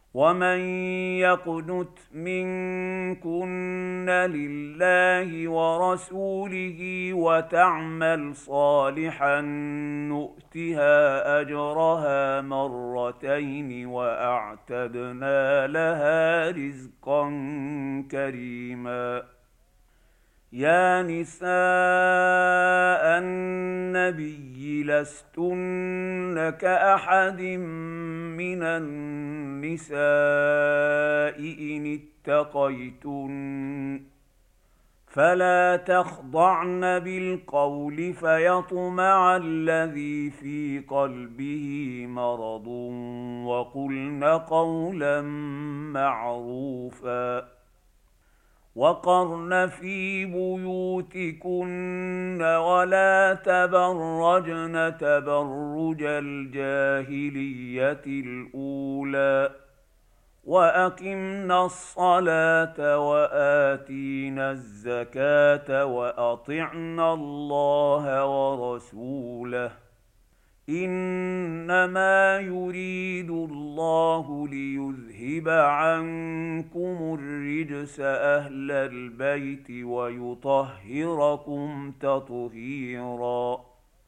ومن يقنت منكن لله ورسوله وتعمل صالحا نؤتها أجرها مرتين وأعتدنا لها رزقا كريما. يا نساء النبي لستن كأحد من النساء إن اتقيتن فلا تخضعن بالقول فيطمع الذي في قلبه مرض وقلن قولا معروفا. وقرن في بيوتكن ولا تبرجن تبرج الجاهلية الأولى وأقمنا الصلاة وآتينا الزكاة وأطعنا الله ورسوله إنما يريد الله ليذهب عنكم الرجس أهل البيت ويطهركم تطهيرا.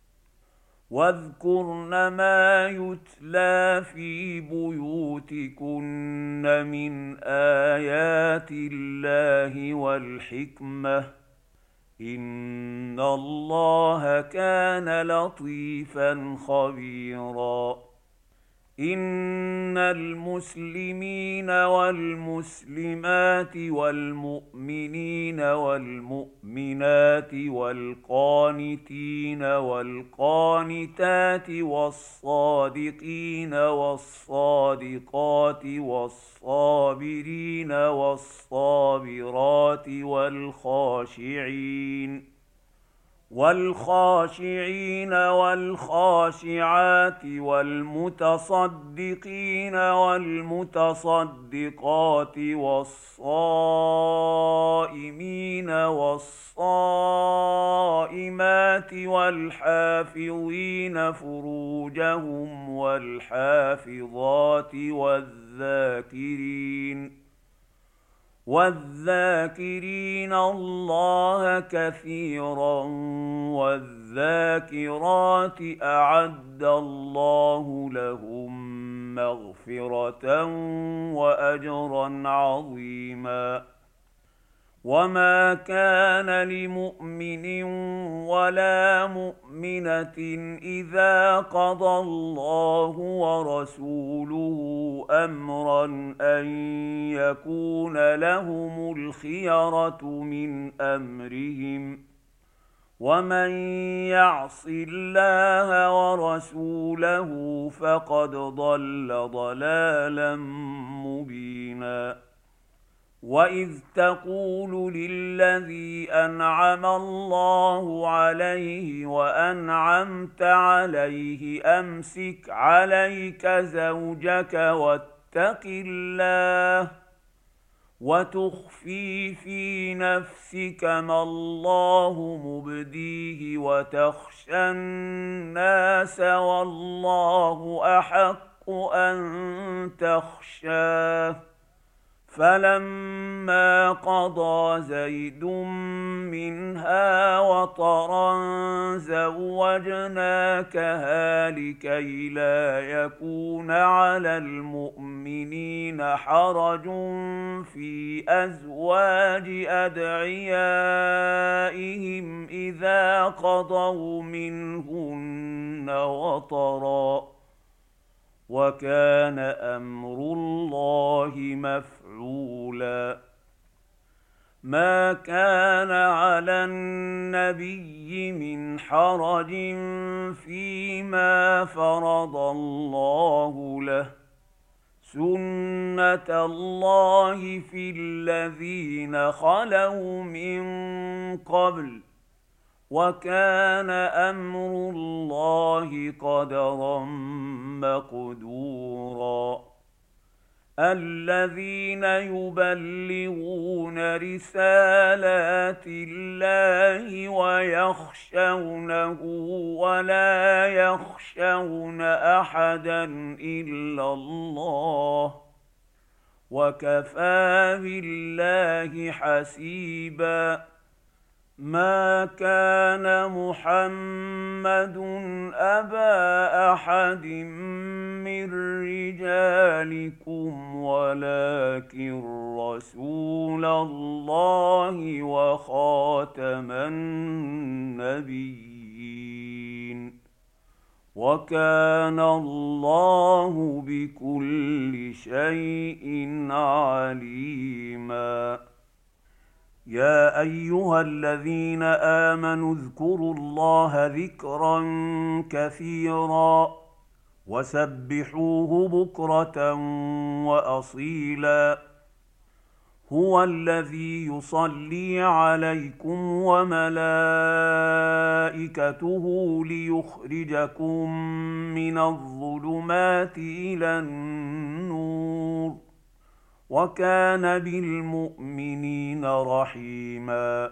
واذكرن ما يتلى في بيوتكن من آيات الله والحكمة إن الله كان لطيفا خبيرا. إن المسلمين والمسلمات والمؤمنين والمؤمنات والقانتين والقانتات والصادقين والصادقات والصابرين والصابرات والخاشعين والخاشعات والمتصدقين والمتصدقات والصائمين والصائمات والحافظين فروجهم والحافظات والذاكرين الله كثيرا والذاكرات أعد الله لهم مغفرة وأجرا عظيما. وما كان لمؤمن ولا مؤمنة إذا قضى الله ورسوله أمرا أن يكون لهم الخيرة من أمرهم ومن يعص الله ورسوله فقد ضل ضلالا مبينا. وإذ تقول للذي أنعم الله عليه وأنعمت عليه أمسك عليك زوجك واتق الله وتخفي في نفسك ما الله مبديه وتخشى الناس والله أحق أن تخشاه. فلما قضى زيد منها وطرا زوجناكها لكي لا يكون على المؤمنين حرج في أزواج أدعيائهم إذا قضوا منهن وطرا وكان أمر الله مفعولا. ما كان على النبي من حرج فيما فرض الله له سنة الله في الذين خلوا من قبل وكان أمر الله قدرا مقدورا. الذين يبلغون رسالات الله ويخشونه ولا يخشون أحدا إلا الله وكفى بالله حسيبا. ما كان محمد أبا أحد من رجالكم ولكن رسول الله وخاتم النبيين، وكان الله بكل شيء عليما. يا أيها الذين آمنوا اذكروا الله ذكرا كثيرا وسبحوه بكرة وأصيلا. هو الذي يصلي عليكم وملائكته ليخرجكم من الظلمات إلى النور، وكان بالمؤمنين رحيما.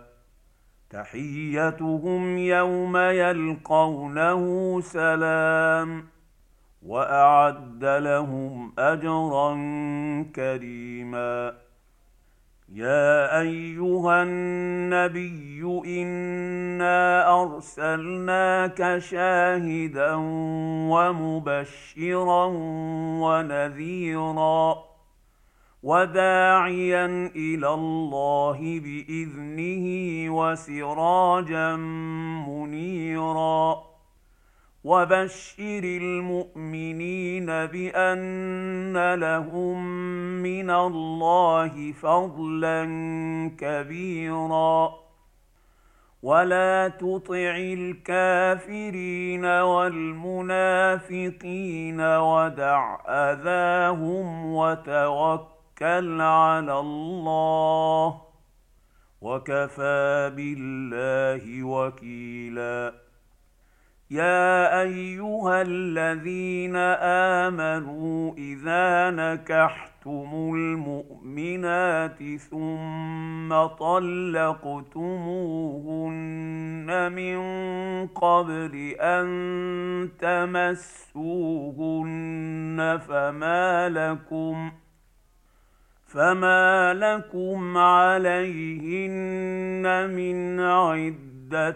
تحيتهم يوم يلقونه سلام، وأعد لهم أجرا كريما. يا أيها النبي إنا أرسلناك شاهدا ومبشرا ونذيرا وداعيا إلى الله بإذنه وسراجا منيرا. وبشر المؤمنين بأن لهم من الله فضلا كبيرا. ولا تطع الكافرين والمنافقين ودع أذاهم وتوكل على الله، وكفى بالله وكيلا. يا أيها الذين آمنوا إذا نكحتم المؤمنات ثم طلقتموهن من قبل أن تمسوهن فما لكم عليهن من عدة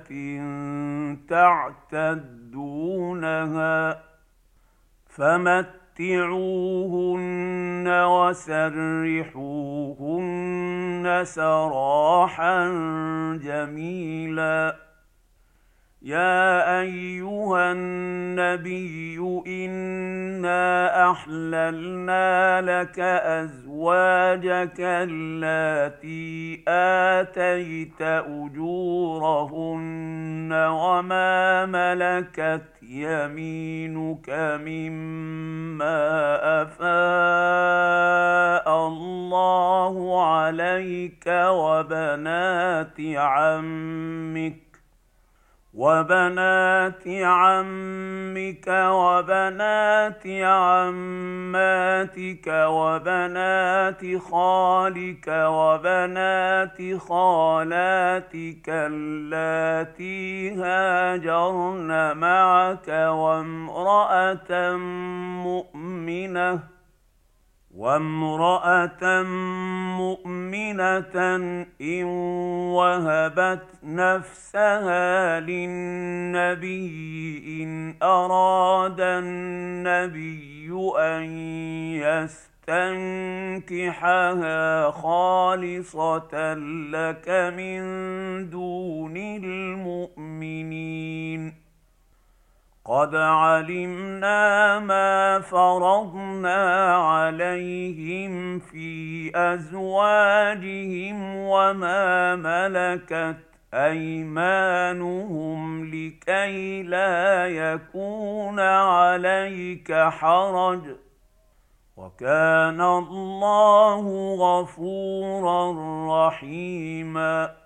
تعتدونها، فمتعوهن وسرحوهن سراحا جميلا. يا أيها النبي إنا أحللنا لك أزواجك اللاتي آتيت أجورهن وما ملكت يمينك مما أفاء الله عليك وبنات عمك وبنات عماتك وبنات خالك وبنات خالاتك اللاتي هاجرن معك وامرأة مؤمنة إن وهبت نفسها للنبي إن أراد النبي أن يستنكحها خالصة لك من دون المؤمنين. قد علمنا ما فرضنا عليهم في أزواجهم وما ملكت أيمانهم لكي لا يكون عليك حرج، وكان الله غفورا رحيما.